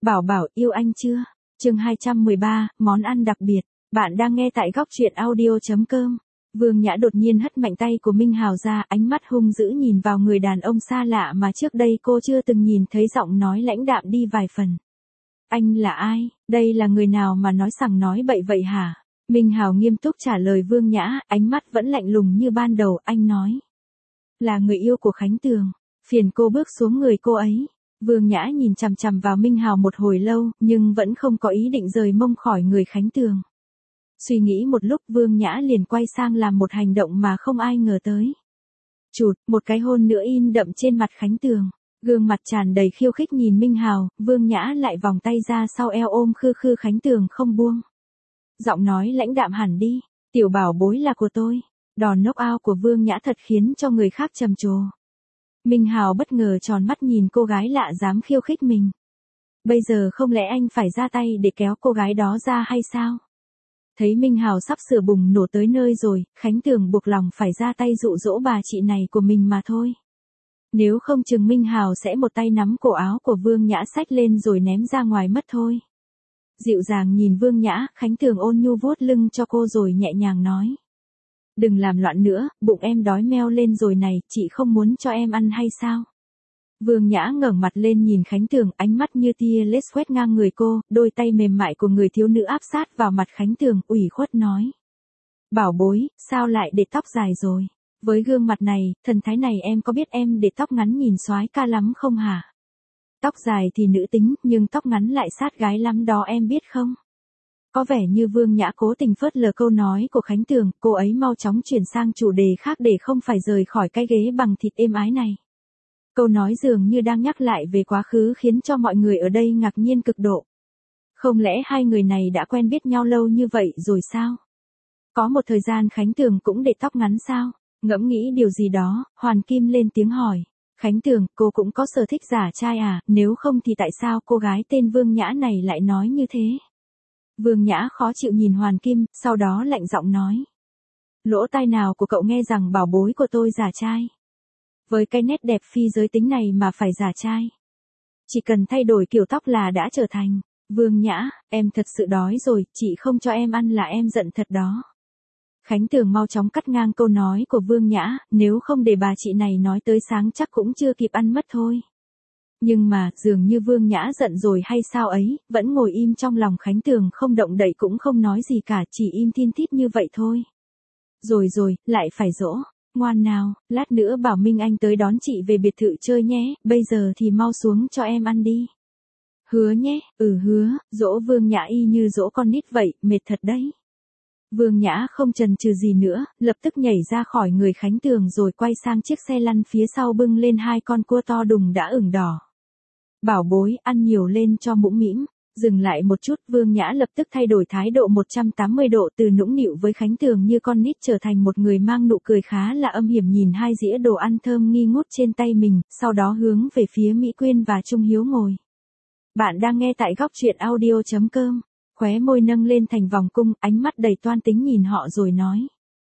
Bảo Bảo yêu anh chưa? Chương 213, món ăn đặc biệt. Bạn đang nghe tại góc truyện audio.com. Vương Nhã đột nhiên hất mạnh tay của Minh Hào ra, ánh mắt hung dữ nhìn vào người đàn ông xa lạ mà trước đây cô chưa từng nhìn thấy, giọng nói lãnh đạm đi vài phần. Anh là ai? Đây là người nào mà nói sằng nói bậy vậy hả? Minh Hào nghiêm túc trả lời Vương Nhã, ánh mắt vẫn lạnh lùng như ban đầu, anh nói. Là người yêu của Khánh Tường. Phiền cô bước xuống người cô ấy. Vương Nhã nhìn chằm chằm vào Minh Hào một hồi lâu, nhưng vẫn không có ý định rời mông khỏi người Khánh Tường. Suy nghĩ một lúc, Vương Nhã liền quay sang làm một hành động mà không ai ngờ tới. Chụt, một cái hôn nữa in đậm trên mặt Khánh Tường. Gương mặt tràn đầy khiêu khích nhìn Minh Hào, Vương Nhã lại vòng tay ra sau eo ôm khư khư Khánh Tường không buông. Giọng nói lãnh đạm hẳn đi, tiểu bảo bối là của tôi. Đòn knock out của Vương Nhã thật khiến cho người khác trầm trồ. Minh Hào bất ngờ tròn mắt nhìn cô gái lạ dám khiêu khích mình. Bây giờ không lẽ anh phải ra tay để kéo cô gái đó ra hay sao? Thấy Minh Hào sắp sửa bùng nổ tới nơi rồi, Khánh Tường buộc lòng phải ra tay dụ dỗ bà chị này của mình mà thôi. Nếu không chừng Minh Hào sẽ một tay nắm cổ áo của Vương Nhã xách lên rồi ném ra ngoài mất thôi. Dịu dàng nhìn Vương Nhã, Khánh Tường ôn nhu vuốt lưng cho cô rồi nhẹ nhàng nói. Đừng làm loạn nữa, bụng em đói meo lên rồi này, chị không muốn cho em ăn hay sao? Vương Nhã ngẩng mặt lên nhìn Khánh Tường, ánh mắt như tia lết quét ngang người cô, đôi tay mềm mại của người thiếu nữ áp sát vào mặt Khánh Tường, ủy khuất nói. Bảo bối, sao lại để tóc dài rồi? Với gương mặt này, thần thái này em có biết em để tóc ngắn nhìn soái ca lắm không hả? Tóc dài thì nữ tính, nhưng tóc ngắn lại sát gái lắm đó em biết không? Có vẻ như Vương Nhã cố tình phớt lờ câu nói của Khánh Tường, cô ấy mau chóng chuyển sang chủ đề khác để không phải rời khỏi cái ghế bằng thịt êm ái này. Câu nói dường như đang nhắc lại về quá khứ khiến cho mọi người ở đây ngạc nhiên cực độ. Không lẽ hai người này đã quen biết nhau lâu như vậy rồi sao? Có một thời gian Khánh Tường cũng để tóc ngắn sao? Ngẫm nghĩ điều gì đó, Hoàn Kim lên tiếng hỏi. Khánh Tường, cô cũng có sở thích giả trai à, nếu không thì tại sao cô gái tên Vương Nhã này lại nói như thế? Vương Nhã khó chịu nhìn Hoàn Kim, sau đó lạnh giọng nói. Lỗ tai nào của cậu nghe rằng bảo bối của tôi giả trai? Với cái nét đẹp phi giới tính này mà phải giả trai. Chỉ cần thay đổi kiểu tóc là đã trở thành. Vương Nhã, em thật sự đói rồi, chị không cho em ăn là em giận thật đó. Khánh Tường mau chóng cắt ngang câu nói của Vương Nhã, nếu không để bà chị này nói tới sáng chắc cũng chưa kịp ăn mất thôi. Nhưng mà, dường như Vương Nhã giận rồi hay sao ấy, vẫn ngồi im trong lòng Khánh Tường không động đậy cũng không nói gì cả, chỉ im thin thít như vậy thôi. Rồi, lại phải dỗ. Ngoan nào, lát nữa bảo Minh Anh tới đón chị về biệt thự chơi nhé, bây giờ thì mau xuống cho em ăn đi. Hứa nhé, hứa, dỗ Vương Nhã y như dỗ con nít vậy, mệt thật đấy. Vương Nhã không chần chừ gì nữa, lập tức nhảy ra khỏi người Khánh Tường rồi quay sang chiếc xe lăn phía sau bưng lên hai con cua to đùng đã ửng đỏ. Bảo bối, ăn nhiều lên cho mũm mĩm. Dừng lại một chút, Vương Nhã lập tức thay đổi thái độ 180 độ, từ nũng nịu với Khánh Tường như con nít trở thành một người mang nụ cười khá là âm hiểm nhìn hai dĩa đồ ăn thơm nghi ngút trên tay mình, sau đó hướng về phía Mỹ Quyên và Trung Hiếu ngồi. Bạn đang nghe tại góc truyện audio.com. Khóe môi nâng lên thành vòng cung, ánh mắt đầy toan tính nhìn họ rồi nói.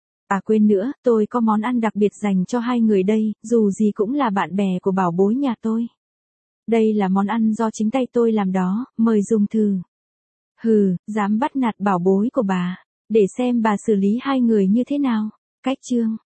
À quên nữa, tôi có món ăn đặc biệt dành cho hai người đây, dù gì cũng là bạn bè của bảo bối nhà tôi. Đây là món ăn do chính tay tôi làm đó, mời dùng thử. Hừ, dám bắt nạt bảo bối của bà, để xem bà xử lý hai người như thế nào. Cách chương.